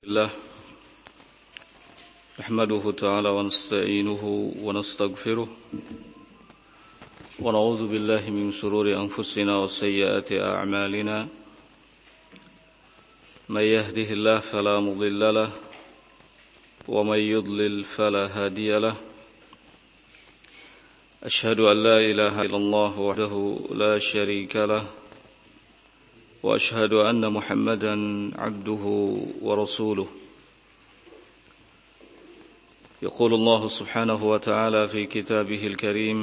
الله نحمده تعالى ونستعينه ونستغفره ونعوذ بالله من شرور أنفسنا وسيئات أعمالنا من يهده الله فلا مضل له ومن يضلل فلا هادي له أشهد أن لا إله إلا الله وحده لا شريك له وأشهد أن محمدا عبده ورسوله يقول الله سبحانه وتعالى في كتابه الكريم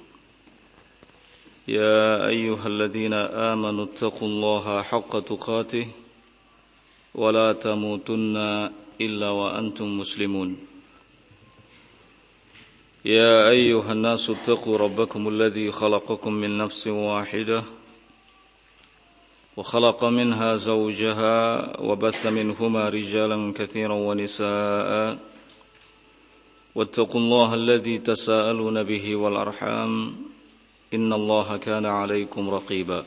يا أيها الذين آمنوا اتقوا الله حق تقاته ولا تموتن إلا وأنتم مسلمون يا أيها الناس اتقوا ربكم الذي خلقكم من نفس واحدة وخلق منها زوجها وبث منهما رجالا كثيرا ونساء واتقوا الله الذي تساءلون به والأرحام إن الله كان عليكم رقيبا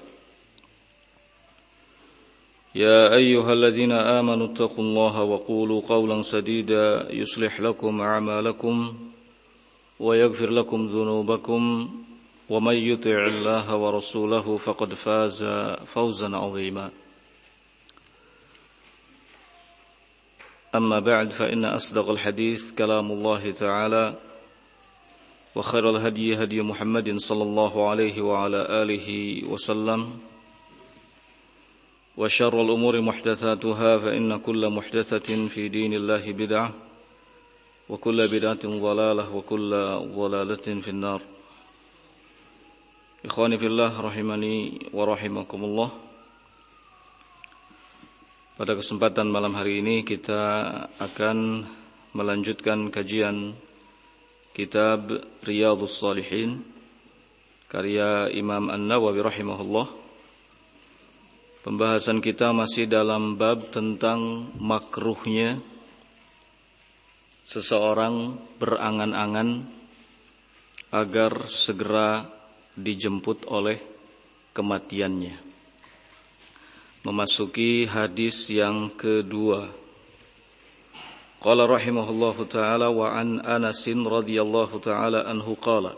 يا أيها الذين آمنوا اتقوا الله وقولوا قولا سديدا يصلح لكم أعمالكم ويغفر لكم ذنوبكم ومن يطع الله ورسوله فقد فاز فوزا عظيما أما بعد فإن أصدق الحديث كلام الله تعالى وخير الهدي هدي محمد صلى الله عليه وعلى آله وسلم وشر الأمور محدثاتها فإن كل محدثة في دين الله بدعة وكل بدعة ضلالة وكل ضلالة في النار. Ikhwani fillah rahimani wa rahimakumullah. Pada kesempatan malam hari ini kita akan melanjutkan kajian kitab Riyadhus Shalihin karya Imam An-Nawawi rahimahullah. Pembahasan kita masih dalam bab tentang makruhnya seseorang berangan-angan agar segera dijemput oleh kematiannya. Memasuki hadis yang kedua. Qala rahimahullahu ta'ala wa an Anas radhiyallahu ta'ala anhu qala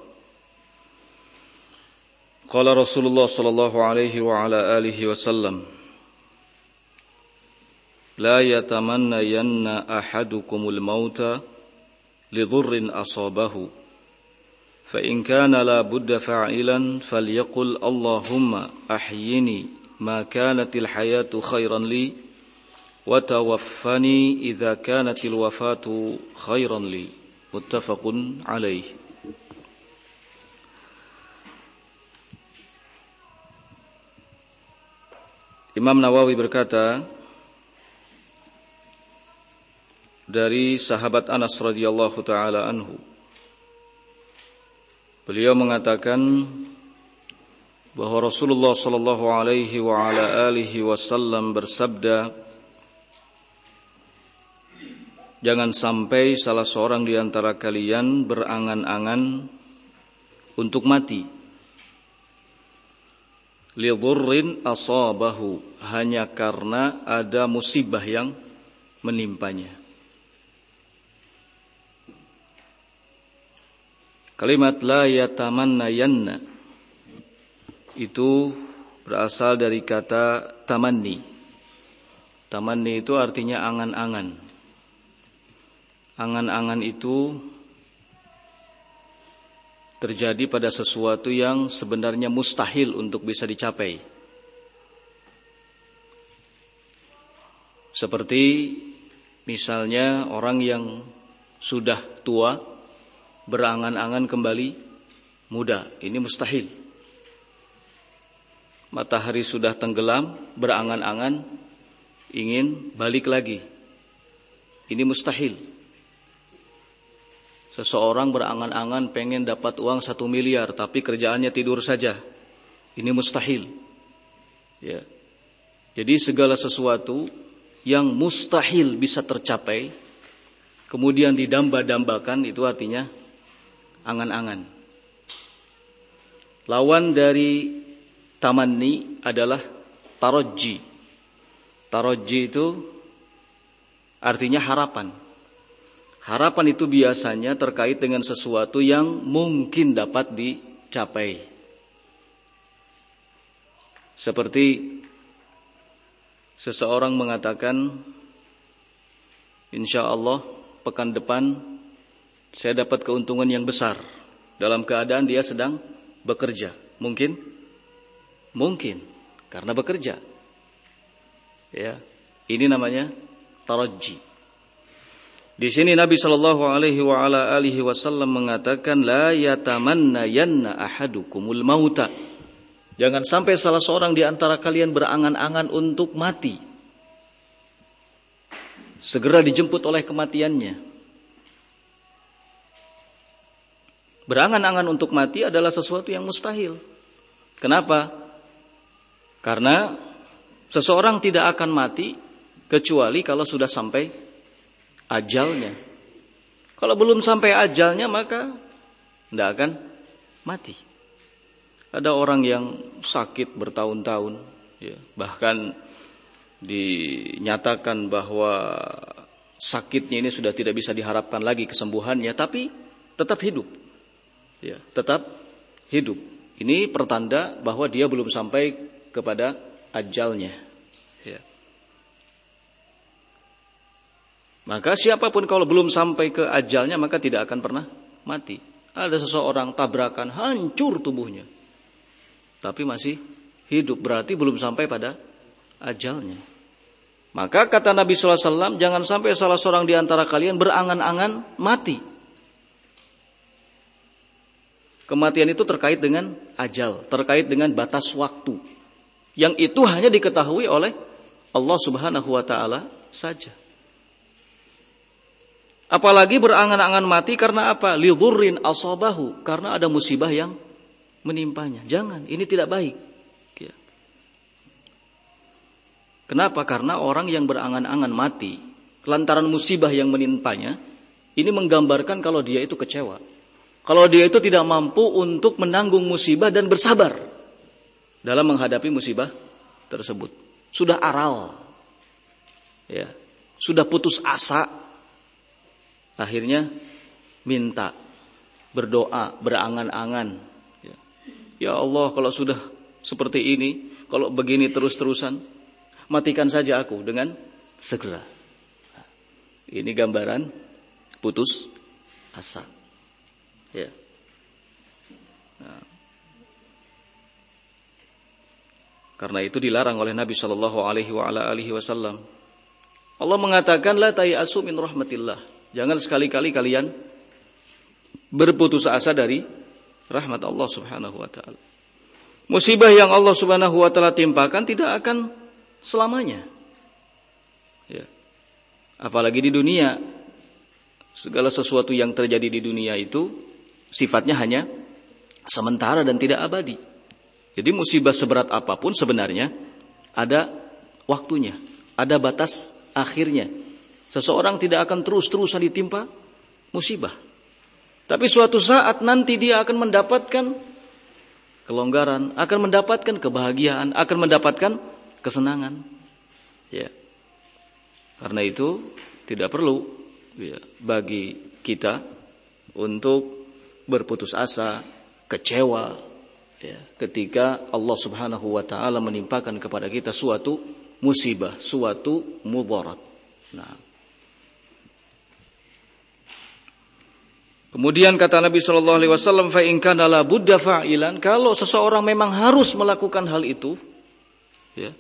qala Rasulullah sallallahu alaihi wa ala alihi wasallam la yatamannayanna ahadukumul mauta lidhurrin asabahu فإن كان لا بد فاعلا فليقل اللهم أحيني ما كانت الحياة خيرا لي وتوفني إذا كانت الوفاة خيرا لي متفق عليه. Imam Nawawi berkata dari sahabat Anas radhiyallahu taala anhu, beliau mengatakan bahwa Rasulullah sallallahu alaihi wa ala alihi wasallam bersabda, jangan sampai salah seorang di antara kalian berangan-angan untuk mati. Lidhurrin asabahu, hanya karena ada musibah yang menimpanya. Kalimat la yatamannayanna itu berasal dari kata tamanni. Tamanni itu artinya angan-angan. Angan-angan itu terjadi pada sesuatu yang sebenarnya mustahil untuk bisa dicapai. Seperti misalnya orang yang sudah tua berangan-angan kembali muda, ini mustahil. Matahari sudah tenggelam, berangan-angan ingin balik lagi, ini mustahil. Seseorang berangan-angan pengen dapat uang 1 miliar, tapi kerjaannya tidur saja, ini mustahil. Ya. Jadi segala sesuatu yang mustahil bisa tercapai, kemudian didamba-dambakan, itu artinya angan-angan. Lawan dari tamanni adalah tarajji. Tarajji itu Artinya harapan. Harapan itu biasanya terkait dengan sesuatu yang mungkin dapat dicapai. Seperti seseorang mengatakan, insya Allah pekan depan saya dapat keuntungan yang besar. Dalam keadaan dia sedang bekerja. Mungkin? Mungkin. Karena bekerja. Ya, ini namanya taraji. Di sini Nabi Shallallahu Alaihi Wasallam mengatakan, la yatamanna yanna ahadukumul mauta. Jangan sampai salah seorang di antara kalian berangan-angan untuk mati. Segera dijemput oleh kematiannya. Berangan-angan untuk mati adalah sesuatu yang mustahil. Kenapa? Karena seseorang tidak akan mati kecuali kalau sudah sampai ajalnya. Kalau belum sampai ajalnya maka tidak akan mati. Ada orang yang sakit bertahun-tahun, ya, bahkan dinyatakan bahwa sakitnya ini sudah tidak bisa diharapkan lagi kesembuhannya, tapi tetap hidup. Ya, tetap hidup. Ini pertanda bahwa dia belum sampai kepada ajalnya. Ya. Maka siapapun kalau belum sampai ke ajalnya maka tidak akan pernah mati. Ada seseorang tabrakan hancur tubuhnya, tapi masih hidup, berarti belum sampai pada ajalnya. Maka kata Nabi SAW, jangan sampai salah seorang di antara kalian berangan-angan mati. Kematian itu terkait dengan ajal, terkait dengan batas waktu, yang itu hanya diketahui oleh Allah Subhanahu wa Ta'ala saja. Apalagi berangan-angan mati karena apa? Lidhurrin asabahu, karena ada musibah yang menimpanya. Jangan, ini tidak baik. Ya. Kenapa? Karena orang yang berangan-angan mati lantaran musibah yang menimpanya, ini menggambarkan kalau dia itu kecewa. Kalau dia itu tidak mampu untuk menanggung musibah dan bersabar dalam menghadapi musibah tersebut. Sudah aral, ya, sudah putus asa. Akhirnya minta, berdoa, berangan-angan. Ya Allah, kalau sudah seperti ini, kalau begini terus-terusan, matikan saja aku dengan segera. Ini gambaran putus asa. Ya. Nah. Karena itu dilarang oleh Nabi Shallallahu Alaihi Wasallam. Allah mengatakan, la tayasu min rahmatillah. Jangan sekali-kali kalian berputus asa dari rahmat Allah Subhanahu wa Ta'ala. Musibah yang Allah Subhanahu wa Ta'ala timpakan tidak akan selamanya. Ya. Apalagi di dunia, segala sesuatu yang terjadi di dunia itu sifatnya hanya sementara dan tidak abadi. Jadi musibah seberat apapun sebenarnya ada waktunya, ada batas akhirnya. Seseorang tidak akan terus-terusan ditimpa musibah. Tapi suatu saat nanti dia akan mendapatkan kelonggaran, akan mendapatkan kebahagiaan, akan mendapatkan kesenangan. Ya. Karena itu tidak perlu, ya, bagi kita untuk berputus asa, kecewa, ya, ketika Allah Subhanahu wa Ta'ala menimpakan kepada kita suatu musibah, suatu mudarat. Nah, kemudian kata Nabi Shallallahu Alaihi Wasallam, fa in kana la budda fa'ilan, kalau seseorang memang harus melakukan hal itu, ya,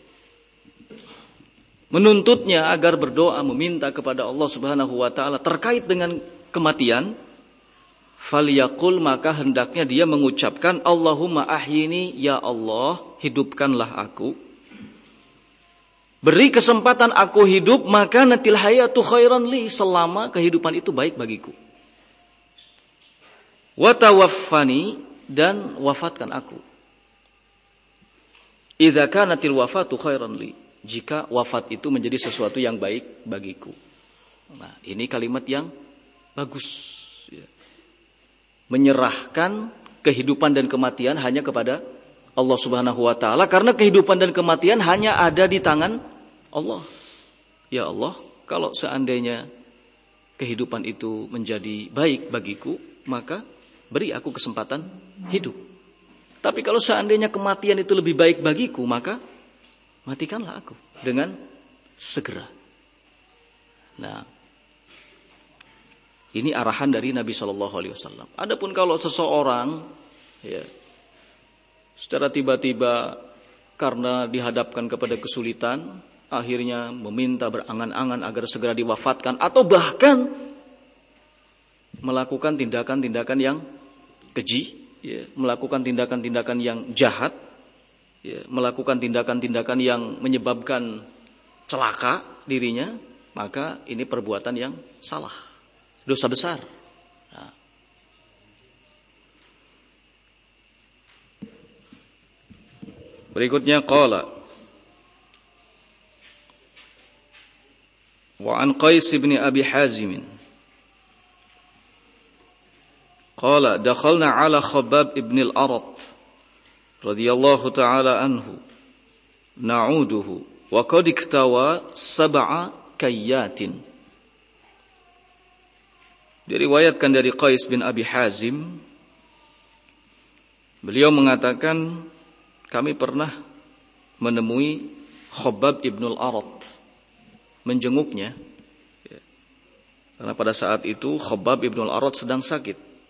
menuntutnya agar berdoa meminta kepada Allah Subhanahu Wa Taala terkait dengan kematian, falyaqul, maka hendaknya dia mengucapkan, Allahumma ahyini, ya Allah, hidupkanlah aku. Beri kesempatan aku hidup, maka natil hayatu khairan li, selama kehidupan itu baik bagiku. Wa tawaffani, dan wafatkan aku. Idza kanatil wafatu khairan li, jika wafat itu menjadi sesuatu yang baik bagiku. Nah, ini kalimat yang bagus, ya. Menyerahkan kehidupan dan kematian hanya kepada Allah Subhanahu wa Ta'ala, karena kehidupan dan kematian hanya ada di tangan Allah. Ya Allah, kalau seandainya kehidupan itu menjadi baik bagiku, maka beri aku kesempatan hidup. Tapi kalau seandainya kematian itu lebih baik bagiku, maka matikanlah aku dengan segera. Nah, ini arahan dari Nabi SAW. Adapun kalau seseorang secara tiba-tiba karena dihadapkan kepada kesulitan, akhirnya meminta berangan-angan agar segera diwafatkan, atau bahkan melakukan tindakan-tindakan yang keji, melakukan tindakan-tindakan yang jahat, melakukan tindakan-tindakan yang menyebabkan celaka dirinya, maka ini perbuatan yang salah, dosa besar. Nah. Berikutnya qala wa an Qais bin Abi Hazim qala dakhalna ala Khabbab ibn al-Arat radhiyallahu ta'ala anhu na'uduhu wa qad iktawa sab'a kayyatin. Diriwayatkan dari Qais bin Abi Hazim, beliau mengatakan kami pernah menemui Khabbab ibn al-Arat, menjenguknya, karena pada saat itu Khabbab ibn al-Arat sedang sakit.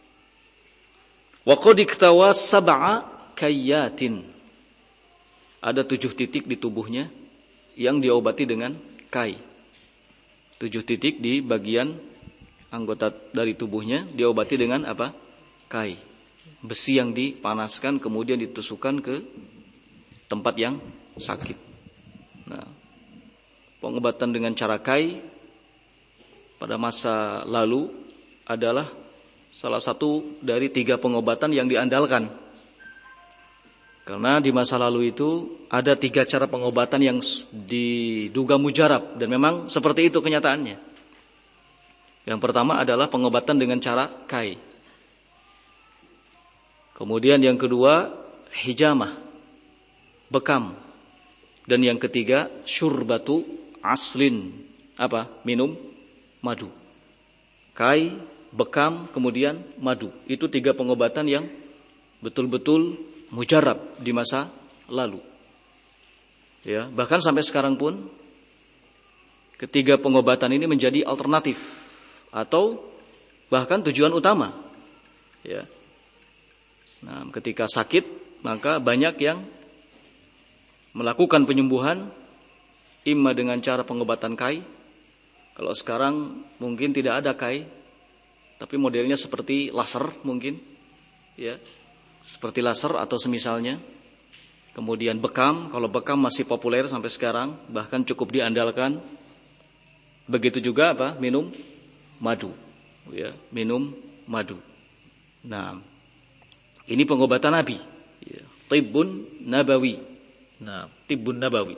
Wa qad iktawa sab'a kayyatin, ada 7 titik di tubuhnya yang diobati dengan kai. 7 titik di bagian anggota dari tubuhnya diobati dengan apa? Kai. Besi yang dipanaskan kemudian ditusukkan ke tempat yang sakit. Nah, pengobatan dengan cara kai pada masa lalu adalah salah satu dari 3 pengobatan yang diandalkan. Karena di masa lalu itu ada 3 cara pengobatan yang diduga mujarab, dan memang seperti itu kenyataannya. Yang pertama adalah pengobatan dengan cara kai. Kemudian yang kedua hijamah, bekam. Dan yang ketiga syurbatu aslin, apa? Minum madu. Kai, bekam, kemudian madu. Itu 3 pengobatan yang betul-betul mujarab di masa lalu. Ya, bahkan sampai sekarang pun ketiga pengobatan ini menjadi alternatif atau bahkan tujuan utama. Ya. Nah, ketika sakit maka banyak yang melakukan penyembuhan imma dengan cara pengobatan kai. Kalau sekarang mungkin tidak ada kai, tapi modelnya seperti laser mungkin, ya, seperti laser atau semisalnya. Kemudian bekam, kalau bekam masih populer sampai sekarang, bahkan cukup diandalkan. Begitu juga apa? Minum madu, ya, minum madu. Nah, ini pengobatan Nabi, ya, tibbun nabawi. Nah, tibbun nabawi.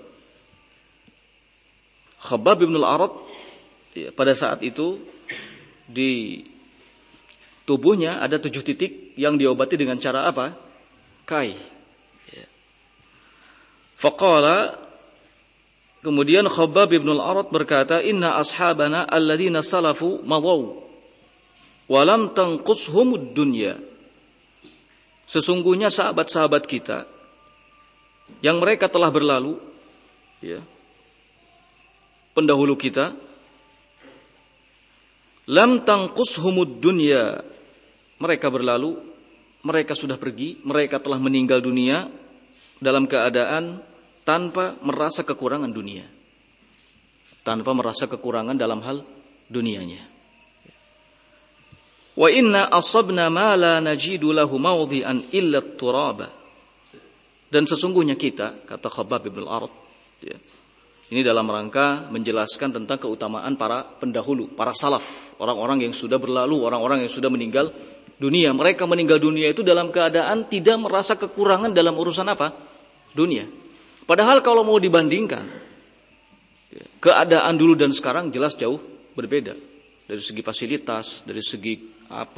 Khabbab bin al-Arat, ya, pada saat itu di tubuhnya ada 7 titik yang diobati dengan cara apa? Kai. Ya. Faqala, kemudian Khabbab bin al-Arat berkata, "Inna ashabana alladziina salafu madaw wa lam tanqushumud dunya." Sesungguhnya sahabat-sahabat kita yang mereka telah berlalu, ya, pendahulu kita, lam tanqushumud dunya, mereka berlalu, mereka sudah pergi, mereka telah meninggal dunia dalam keadaan tanpa merasa kekurangan dunia, tanpa merasa kekurangan dalam hal dunianya. Wa inna asabna ma la najidu lahu mawdhi'an illa at-turaba. Dan sesungguhnya kita, kata Khabbab bin al-Arat, ya, ini dalam rangka menjelaskan tentang keutamaan para pendahulu, para salaf, orang-orang yang sudah berlalu, orang-orang yang sudah meninggal dunia. Mereka meninggal dunia itu dalam keadaan tidak merasa kekurangan dalam urusan apa? Dunia. Padahal kalau mau dibandingkan, ya, keadaan dulu dan sekarang jelas jauh berbeda. Dari segi fasilitas, dari segi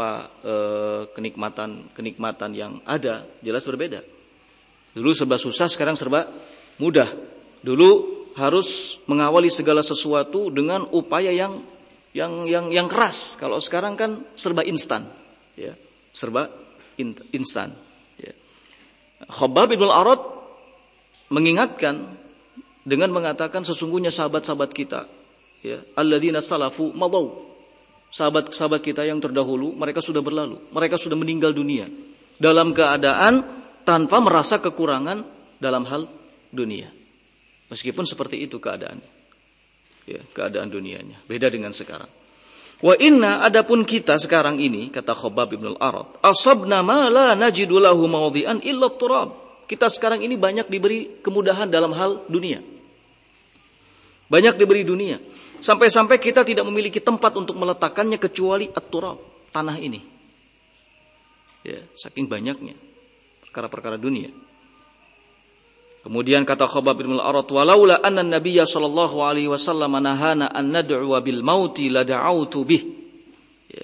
kenikmatan yang ada jelas berbeda. Dulu serba susah, sekarang serba mudah. Dulu harus mengawali segala sesuatu dengan upaya yang keras. Kalau sekarang kan serba instan, ya, serba instan. Ya. Khabbab ibn al-Arat mengingatkan dengan mengatakan sesungguhnya sahabat-sahabat kita, ya, alladzina salafu madaw, sahabat-sahabat kita yang terdahulu mereka sudah berlalu, mereka sudah meninggal dunia dalam keadaan tanpa merasa kekurangan dalam hal dunia. Meskipun seperti itu keadaannya, ya, keadaan dunianya beda dengan sekarang. Wa inna, adapun kita sekarang ini, kata Khabbab ibn al-Arat, asabna ma la najidu lahu mawdhi'an illa turab. Kita sekarang ini banyak diberi kemudahan dalam hal dunia, banyak diberi dunia, sampai-sampai kita tidak memiliki tempat untuk meletakkannya kecuali at-turab, tanah ini, ya, saking banyaknya perkara-perkara dunia. Kemudian kata Khabbab bin al-Arat, walaula anna an-nabiyya sallallahu alaihi wasallam nahana an nad'u bil mauti la da'autu bih. Ya.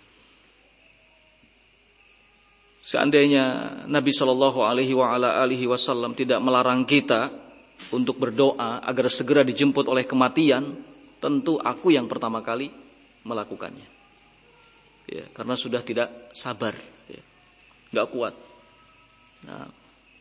Seandainya Nabi sallallahu alaihi wasallam tidak melarang kita untuk berdoa agar segera dijemput oleh kematian, tentu aku yang pertama kali melakukannya. Ya, karena sudah tidak sabar, ya, enggak kuat. Nah,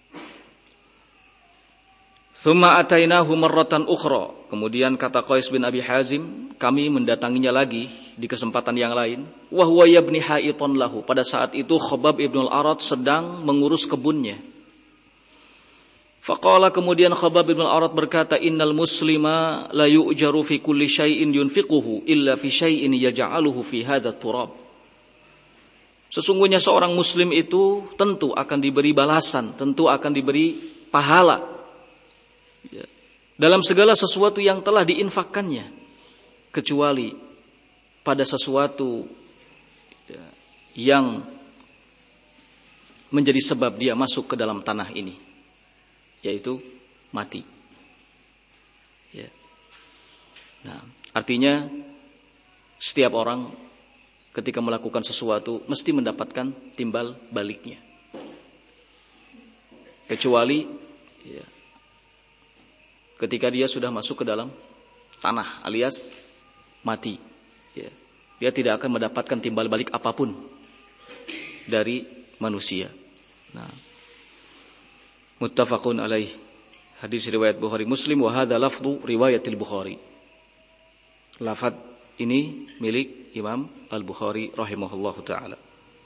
Tsumma atainahu marratan ukhra. Kemudian kata Qais bin Abi Hazim, kami mendatanginya lagi di kesempatan yang lain. Wa huwa yabni haitan lahu. Pada saat itu Khabbab ibn al-Arat sedang mengurus kebunnya. Faqala, kemudian Khabbab ibn al-Arat berkata, innal muslima la yu'jaru fi kulli syai'in yunfiquhu illa fi syai'in yaj'aluhu fi hadha turab. Sesungguhnya seorang muslim itu tentu akan diberi balasan, tentu akan diberi pahala, ya, dalam segala sesuatu yang telah diinfakkannya, kecuali pada sesuatu, ya, yang menjadi sebab dia masuk ke dalam tanah ini, yaitu mati. Ya. Nah, artinya setiap orang ketika melakukan sesuatu mesti mendapatkan timbal baliknya, kecuali, ya, ketika dia sudah masuk ke dalam tanah alias mati, ya, dia tidak akan mendapatkan timbal balik apapun dari manusia. Nah, muttafaqun alaih, hadis riwayat Bukhari Muslim, wa hadza lafdhu riwayatil Bukhari. Lafaz ini milik Imam Al-Bukhari rahimahullahu taala.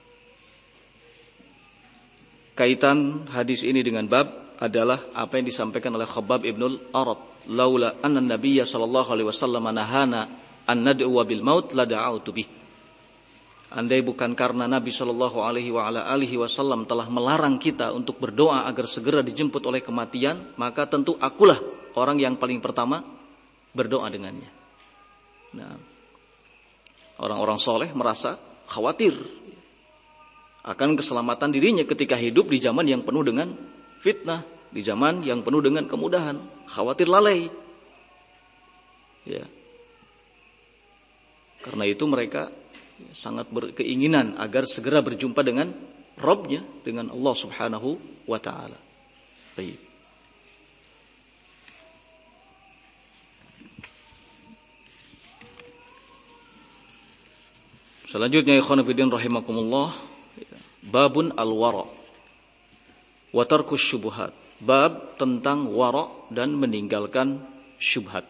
Kaitan hadis ini dengan bab adalah apa yang disampaikan oleh Khabbab ibn al-Arat, laula anna nabiyya sallallahu alaihi wasallam nahana an nad'u bil maut la da'autu bih. Andai bukan karena Nabi sallallahu alaihi wasallam telah melarang kita untuk berdoa agar segera dijemput oleh kematian, maka tentu akulah orang yang paling pertama berdoa dengannya. Nah, orang-orang soleh merasa khawatir akan keselamatan dirinya ketika hidup di zaman yang penuh dengan fitnah, di zaman yang penuh dengan kemudahan, khawatir lalai. Ya. Karena itu mereka sangat berkeinginan agar segera berjumpa dengan Rabbnya, dengan Allah Subhanahu wa taala. Baik. Selanjutnya ikhwan fillah rahimakumullah, babun al-wara wa tarkus syubhat. Bab tentang wara dan meninggalkan syubhat.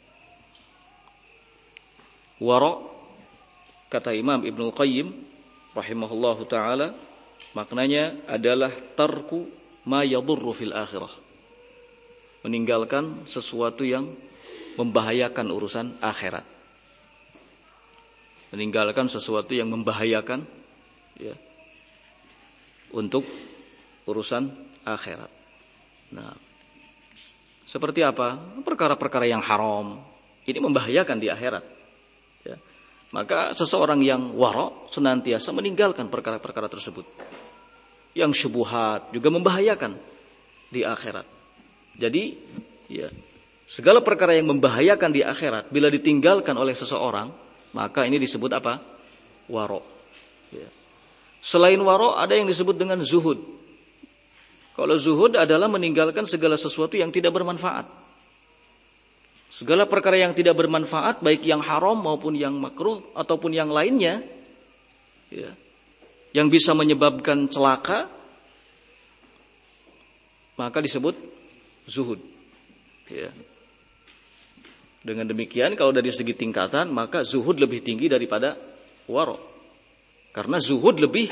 Wara, kata Imam Ibnu Qayyim rahimahullahu taala, maknanya adalah tarku ma yadurru fil akhirah. Meninggalkan sesuatu yang membahayakan urusan akhirat. Meninggalkan sesuatu yang membahayakan, ya, untuk urusan akhirat. Nah, seperti apa? Perkara-perkara yang haram ini membahayakan di akhirat, ya. Maka seseorang yang wara senantiasa meninggalkan perkara-perkara tersebut. Yang syubhat juga membahayakan di akhirat. Jadi, ya, segala perkara yang membahayakan di akhirat bila ditinggalkan oleh seseorang, maka ini disebut apa? Wara. Ya. Selain wara ada yang disebut dengan zuhud. Kalau zuhud adalah meninggalkan segala sesuatu yang tidak bermanfaat. Segala perkara yang tidak bermanfaat, baik yang haram maupun yang makruh ataupun yang lainnya, ya, yang bisa menyebabkan celaka, maka disebut zuhud. Ya. Dengan demikian, kalau dari segi tingkatan, maka zuhud lebih tinggi daripada waro. Karena zuhud lebih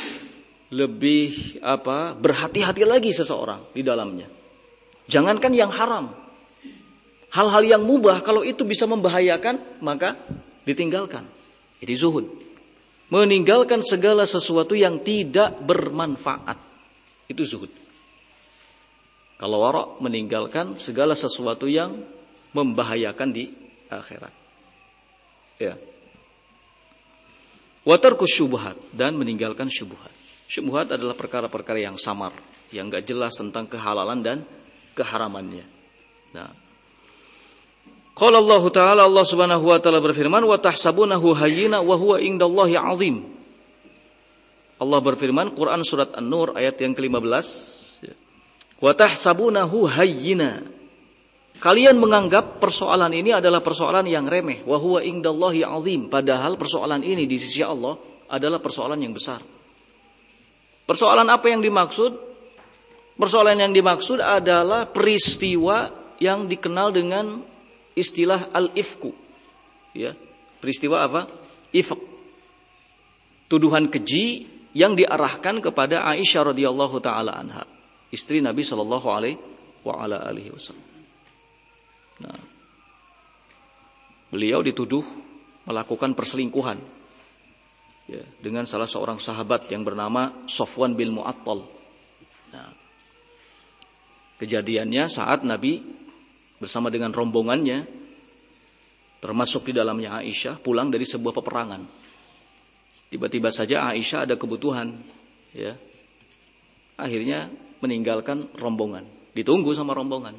berhati-hati lagi seseorang di dalamnya. Jangankan yang haram, hal-hal yang mubah kalau itu bisa membahayakan, maka ditinggalkan. Jadi zuhud. Meninggalkan segala sesuatu yang tidak bermanfaat. Itu zuhud. Kalau wara' meninggalkan segala sesuatu yang membahayakan di akhirat. Ya. Wa tarkus syubhat, dan meninggalkan syubhat. Syubhat adalah perkara-perkara yang samar, yang enggak jelas tentang kehalalan dan keharamannya. Nah, qala Allah Ta'ala, Allah Subhanahu wa taala berfirman, wa tahsabunahu hayyina wa huwa indallahi 'azim. Allah berfirman, Quran surat An-Nur ayat yang ke-15, wa tahsabunahu hayyina. Kalian menganggap persoalan ini adalah persoalan yang remeh, wa huwa indallahi 'azim, padahal persoalan ini di sisi Allah adalah persoalan yang besar. Persoalan apa yang dimaksud? Persoalan yang dimaksud adalah peristiwa yang dikenal dengan istilah al-ifku. Ya, peristiwa apa? Ifk. Tuduhan keji yang diarahkan kepada Aisyah radhiyallahu taala anha, istri Nabi sallallahu alaihi wasallam. Nah, beliau dituduh melakukan perselingkuhan, ya, dengan salah seorang sahabat yang bernama Safwan bin Mu'attal. Nah, kejadiannya saat Nabi bersama dengan rombongannya, termasuk di dalamnya Aisyah, pulang dari sebuah peperangan. Tiba-tiba saja Aisyah ada kebutuhan, ya, akhirnya meninggalkan rombongan, ditunggu sama rombongan.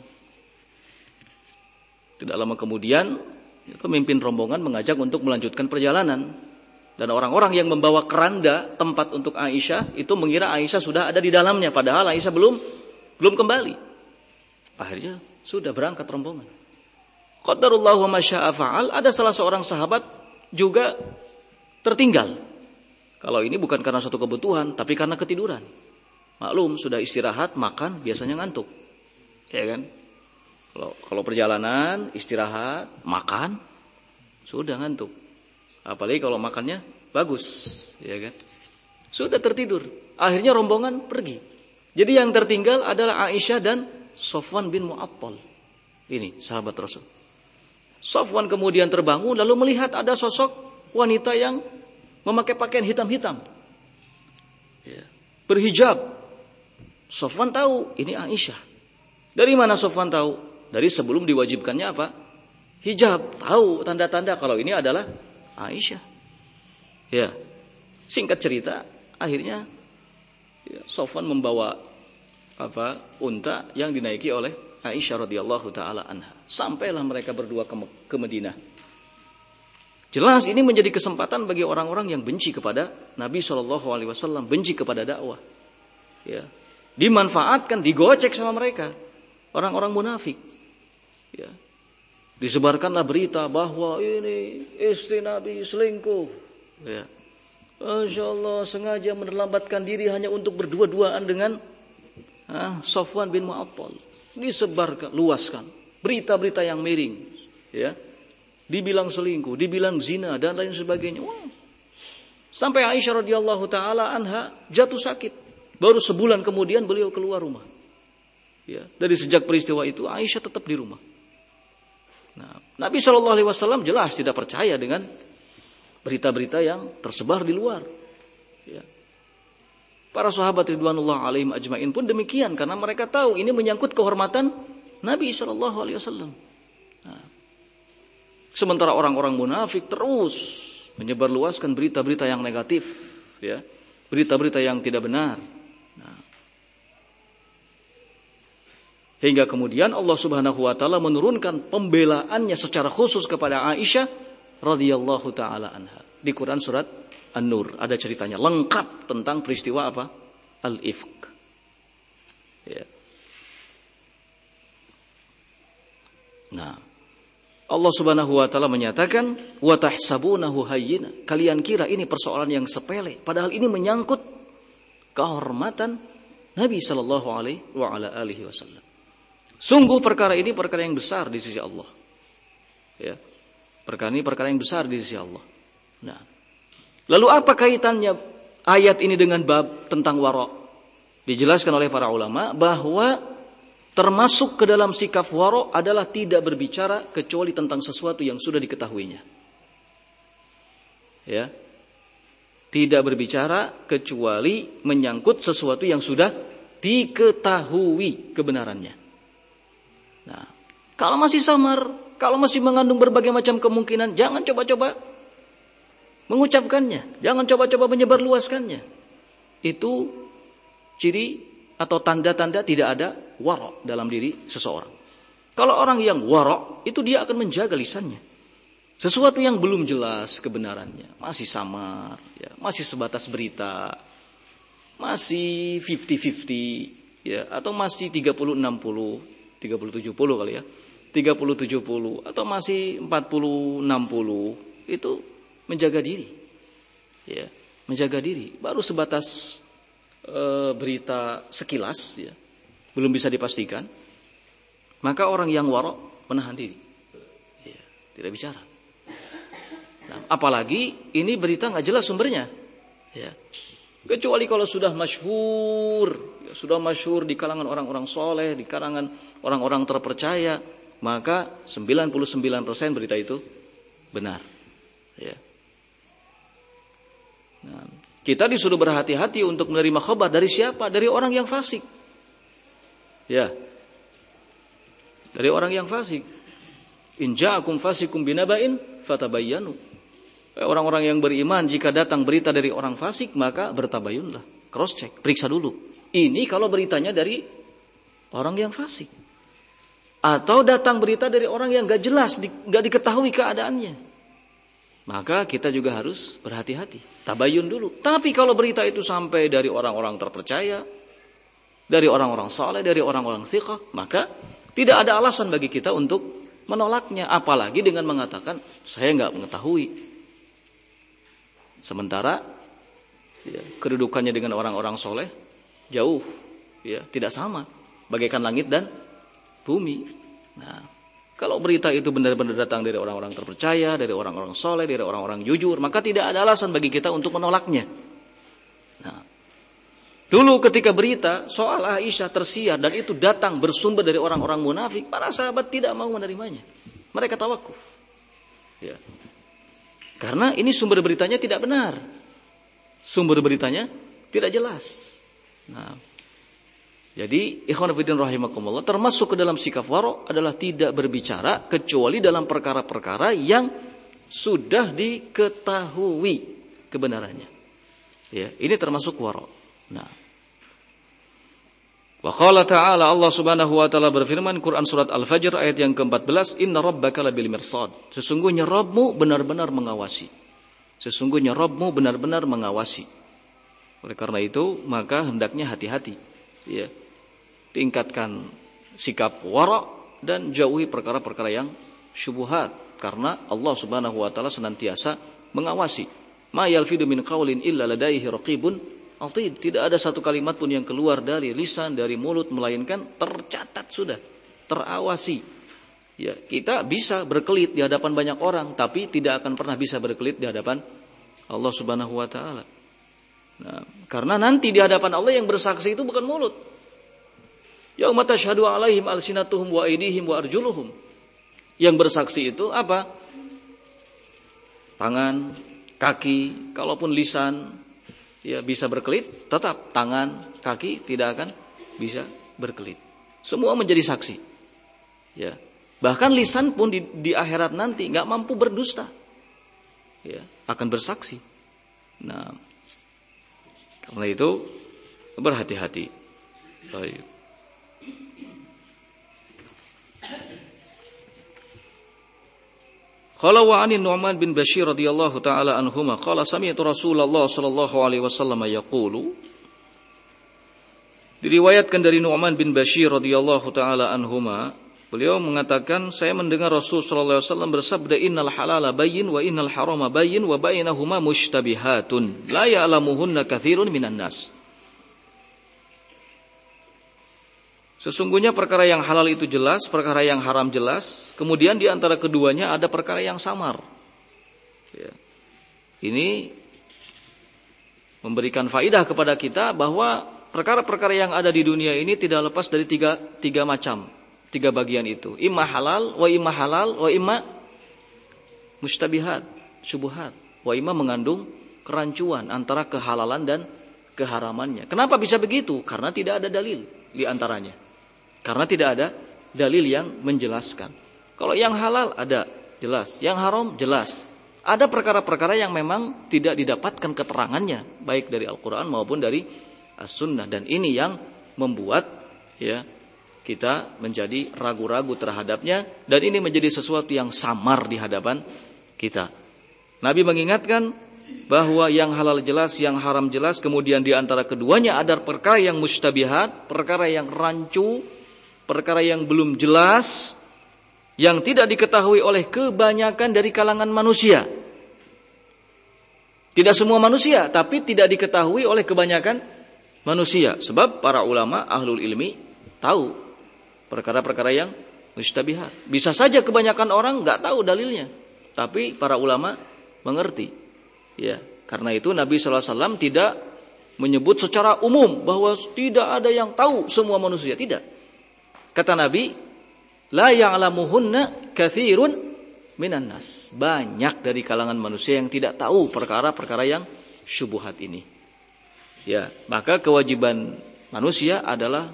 Tidak lama kemudian, pemimpin rombongan mengajak untuk melanjutkan perjalanan. Dan orang-orang yang membawa keranda tempat untuk Aisyah itu mengira Aisyah sudah ada di dalamnya, padahal Aisyah belum kembali. Akhirnya sudah berangkat rombongan. Qadarullah wa masya'a fa'al, ada salah seorang sahabat juga tertinggal. Kalau ini bukan karena suatu kebutuhan, tapi karena ketiduran. Maklum, sudah istirahat, makan, biasanya ngantuk. Ya kan? Kalau perjalanan, istirahat, makan, sudah ngantuk. Apalagi kalau makannya bagus, ya kan? Sudah tertidur. Akhirnya rombongan pergi. Jadi yang tertinggal adalah Aisyah dan Safwan bin Mu'attal. Ini sahabat Rasul. Safwan kemudian terbangun lalu melihat ada sosok wanita yang memakai pakaian hitam-hitam, ya, berhijab. Safwan tahu ini Aisyah. Dari mana Safwan tahu? Dari sebelum diwajibkannya apa? Hijab. Tahu tanda-tanda kalau ini adalah Aisyah. Ya. Singkat cerita, akhirnya ya, Safwan membawa unta yang dinaiki oleh Aisyah radhiyallahu taala anha. Sampailah mereka berdua ke Madinah. Jelas ini menjadi kesempatan bagi orang-orang yang benci kepada Nabi SAW, benci kepada dakwah. Ya. Dimanfaatkan, digocek sama mereka, orang-orang munafik. Ya. Disebarkanlah berita bahwa ini istri Nabi selingkuh. Ya. Masya Allah, sengaja menerlambatkan diri hanya untuk berdua-duaan dengan Safwan bin Mu'attal. Disebarkan, luaskan berita-berita yang miring. Ya. Dibilang selingkuh, dibilang zina dan lain sebagainya. Wah. Sampai Aisyah radhiyallahu taala anha jatuh sakit. Baru sebulan kemudian beliau keluar rumah. Ya, dari sejak peristiwa itu Aisyah tetap di rumah. Nah, Nabi SAW jelas tidak percaya dengan berita-berita yang tersebar di luar. Ya. Para sahabat ridwanullah alaihim ajmain pun demikian, karena mereka tahu ini menyangkut kehormatan Nabi SAW. Nah, sementara orang-orang munafik terus menyebarluaskan berita-berita yang negatif, ya, berita-berita yang tidak benar. Hingga kemudian Allah Subhanahu wa taala menurunkan pembelaannya secara khusus kepada Aisyah radhiyallahu taala anha. Di Quran surat An-Nur ada ceritanya lengkap tentang peristiwa apa? Al-Ifk. Ya. Nah, Allah Subhanahu wa taala menyatakan wa tahsabunahu hayyina. Kalian kira ini persoalan yang sepele, padahal ini menyangkut kehormatan Nabi sallallahu alaihi wa ala alihi wasallam. Sungguh perkara ini perkara yang besar di sisi Allah. Ya. Perkara ini perkara yang besar di sisi Allah. Nah, lalu apa kaitannya ayat ini dengan bab tentang wara'? Dijelaskan oleh para ulama bahwa termasuk ke dalam sikap wara' adalah tidak berbicara kecuali tentang sesuatu yang sudah diketahuinya. Ya. Tidak berbicara kecuali menyangkut sesuatu yang sudah diketahui kebenarannya. Nah, kalau masih samar, kalau masih mengandung berbagai macam kemungkinan, jangan coba-coba mengucapkannya, jangan coba-coba menyebarluaskannya. Itu ciri atau tanda-tanda tidak ada wara' dalam diri seseorang. Kalau orang yang wara', itu dia akan menjaga lisannya. Sesuatu yang belum jelas kebenarannya, masih samar, ya, masih sebatas berita, masih 50-50, ya, atau masih 30-60, 30-70 kali ya, 30-70, atau masih 40-60, itu menjaga diri, ya, menjaga diri. Baru sebatas berita sekilas, ya, belum bisa dipastikan, maka orang yang wara' menahan diri, ya, tidak bicara. Nah, apalagi ini berita nggak jelas sumbernya, ya. Kecuali kalau sudah masyhur, ya, sudah masyhur di kalangan orang-orang soleh, di kalangan orang-orang terpercaya, maka 99% berita itu benar. Ya. Nah, kita disuruh berhati-hati untuk menerima khabar dari siapa? Dari orang yang fasik. Ya. Dari orang yang fasik. In ja'akum fasikum binaba'in fatabayyanu. Orang-orang yang beriman jika datang berita dari orang fasik maka bertabayunlah, cross check, periksa dulu. Ini kalau beritanya dari orang yang fasik. Atau datang berita dari orang yang gak jelas, gak diketahui keadaannya. Maka kita juga harus berhati-hati, tabayun dulu. Tapi kalau berita itu sampai dari orang-orang terpercaya, dari orang-orang saleh, dari orang-orang thiqah, maka tidak ada alasan bagi kita untuk menolaknya. Apalagi dengan mengatakan, saya gak mengetahui. Sementara ya, kedudukannya dengan orang-orang soleh jauh, ya, tidak sama, bagaikan langit dan bumi. Nah, kalau berita itu benar-benar datang dari orang-orang terpercaya, dari orang-orang soleh, dari orang-orang jujur, maka tidak ada alasan bagi kita untuk menolaknya. Nah, dulu ketika berita soal Aisyah tersiar dan itu datang bersumber dari orang-orang munafik, para sahabat tidak mau menerimanya. Mereka tawakuf. Ya. Karena ini sumber beritanya tidak benar. Sumber beritanya tidak jelas. Nah, jadi ikhwan fillah rahimakumullah, termasuk ke dalam sikap wara' adalah tidak berbicara kecuali dalam perkara-perkara yang sudah diketahui kebenarannya. Ya, ini termasuk wara'. Nah, wa qala ta'ala, Allah Subhanahu wa taala berfirman, Quran surat Al-Fajr ayat yang ke-14, inna rabbaka labil mirsad. Sesungguhnya Rabbmu benar-benar mengawasi. Sesungguhnya Rabbmu benar-benar mengawasi. Oleh karena itu, maka hendaknya hati-hati. Ya. Tingkatkan sikap wara' dan jauhi perkara-perkara yang syubhat, karena Allah Subhanahu wa taala senantiasa mengawasi. Ma yalfidu min qaulin illa ladaihi raqibun atid. Tidak ada satu kalimat pun yang keluar dari lisan, dari mulut, melainkan tercatat sudah, terawasi. Ya, kita bisa berkelit di hadapan banyak orang, tapi tidak akan pernah bisa berkelit di hadapan Allah Subhanahu wa taala. Nah, karena nanti di hadapan Allah yang bersaksi itu bukan mulut. Yauma tashhadu alaihim alsinatuhum wa aydihim wa arjuluhum. Yang bersaksi itu apa? Tangan, kaki, kalaupun lisan ya bisa berkelit, tetap tangan, kaki tidak akan bisa berkelit. Semua menjadi saksi. Ya. Bahkan lisan pun di akhirat nanti nggak mampu berdusta. Ya, akan bersaksi. Nah, karena itu berhati-hati. Baik. Qala wa 'ani Nu'man bin Bashir radhiyallahu taala anhuma qala sami'tu Rasulullah sallallahu alaihi wasallam yaqulu. Diriwayatkan dari Nu'man bin Bashir radhiyallahu taala anhuma Beliau mengatakan, saya mendengar Rasul sallallahu alaihi wasallam bersabda, innal halala bayyin wa innal harama bayyin wa bainahuma mushtabihatun la ya'lamuhunna katsirun minan nas. Sesungguhnya perkara yang halal itu jelas, perkara yang haram jelas, kemudian di antara keduanya ada perkara yang samar. Ya. Ini memberikan faidah kepada kita bahwa perkara-perkara yang ada di dunia ini tidak lepas dari tiga bagian itu. Imma halal, wa imma mustabihat, syubhat, wa imma mengandung kerancuan antara kehalalan dan keharamannya. Kenapa bisa begitu? Karena tidak ada dalil di antaranya. Karena tidak ada dalil yang menjelaskan. Kalau yang halal ada jelas, yang haram jelas. Ada perkara-perkara yang memang tidak didapatkan keterangannya, baik dari Al-Quran maupun dari As-Sunnah. Dan ini yang membuat ya kita menjadi ragu-ragu terhadapnya. Dan ini menjadi sesuatu yang samar di hadapan kita. Nabi mengingatkan bahwa yang halal jelas, yang haram jelas. Kemudian di antara keduanya ada perkara yang mustabihat, perkara yang rancu, perkara yang belum jelas, yang tidak diketahui oleh kebanyakan dari kalangan manusia. Tidak semua manusia, tapi tidak diketahui oleh kebanyakan manusia. Sebab para ulama ahlul ilmi tahu perkara-perkara yang mustabihat. Bisa saja kebanyakan orang nggak tahu dalilnya, tapi para ulama mengerti. Ya, karena itu Nabi SAW tidak menyebut secara umum bahwa tidak ada yang tahu semua manusia. Tidak. Kata Nabi, la ya'lamuhunna katsirun minan nas. Banyak dari kalangan manusia yang tidak tahu perkara-perkara yang syubhat ini. Ya, maka kewajiban manusia adalah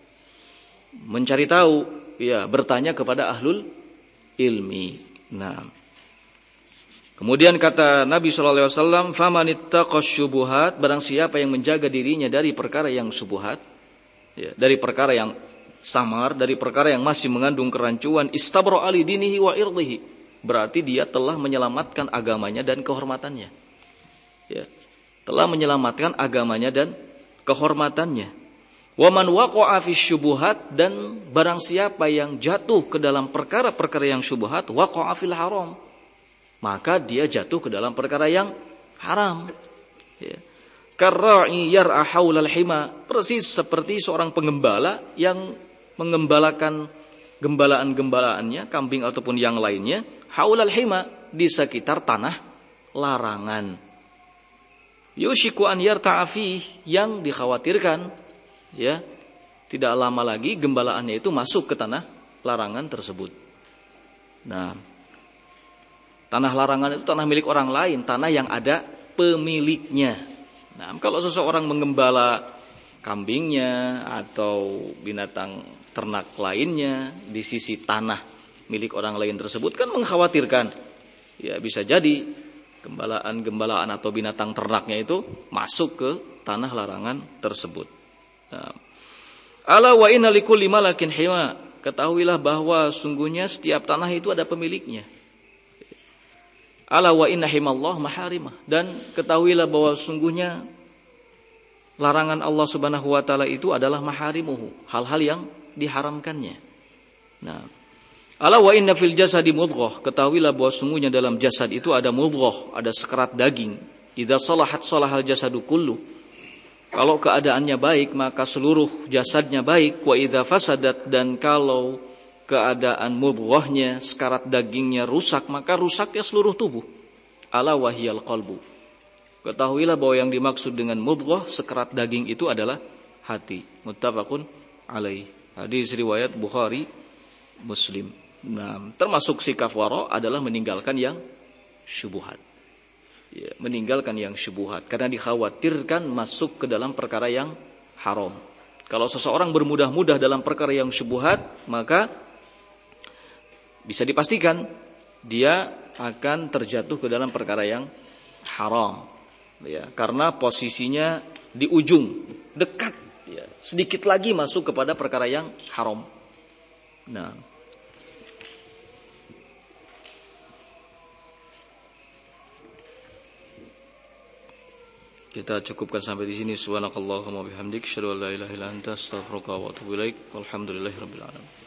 mencari tahu, ya, bertanya kepada ahlul ilmi. Nah, kemudian kata Nabi sallallahu alaihi wasallam, "Famanittaqash syubuhat", barang siapa yang menjaga dirinya dari perkara yang syubhat, ya, dari perkara yang samar, dari perkara yang masih mengandung kerancuan, istabra ali dinihi wa irdihi, berarti dia telah menyelamatkan agamanya dan kehormatannya. Ya, telah menyelamatkan agamanya dan kehormatannya. Wa man waqa'a fi syubuhat, dan barang siapa yang jatuh ke dalam perkara-perkara yang syubhat, waqa'a fil haram, maka dia jatuh ke dalam perkara yang haram. Ya. Karra'i yar'a haulal hima, persis seperti seorang pengembala yang mengembalakan gembalaan-gembalaannya, kambing ataupun yang lainnya, haulal hima, di sekitar tanah larangan. Yushiku an yarta'a fih, yang dikhawatirkan, ya, tidak lama lagi gembalaannya itu masuk ke tanah larangan tersebut. Nah, tanah larangan itu tanah milik orang lain, tanah yang ada pemiliknya. Nah, kalau seseorang menggembala kambingnya atau binatang ternak lainnya di sisi tanah milik orang lain tersebut, kan mengkhawatirkan, ya, bisa jadi gembalaan atau binatang ternaknya itu masuk ke tanah larangan tersebut. Nah, ala wa inna likulli malakin hima, ketahuilah bahwa sungguhnya setiap tanah itu ada pemiliknya. Ala wa inna himallah maharimah, dan ketahuilah bahwa sungguhnya larangan Allah Subhanahu wa taala itu adalah maharimuhu, hal-hal yang diharamkannya. Nah, ala wa inna fil jasadi mudghah, ketahuilah bahwa sungguhnya dalam jasad itu ada mudghah, ada sekerat daging. Idza salahat salahal jasadu kullu, kalau keadaannya baik maka seluruh jasadnya baik. Wa idza fasadat, dan kalau keadaan mudghahnya, sekerat dagingnya rusak, maka rusaknya seluruh tubuh. Ala wahiyal qalbu, ketahuilah bahwa yang dimaksud dengan mudghah, sekerat daging, itu adalah hati. Muttafaqun alaih. Hadis riwayat Bukhari, Muslim. Nah, termasuk sikap wara adalah meninggalkan yang syubhat. Ya, meninggalkan yang syubhat karena dikhawatirkan masuk ke dalam perkara yang haram. Kalau seseorang bermudah-mudah dalam perkara yang syubhat, maka bisa dipastikan dia akan terjatuh ke dalam perkara yang haram. Ya, karena posisinya di ujung, dekat, ya, sedikit lagi masuk kepada perkara yang haram. Nah, kita cukupkan sampai di sini. Subhanakallahumma bihamdik, asyhadu an la ilaha illa anta, astaghfiruka wa atubu ilaik. Walhamdulillahirabbil alamin.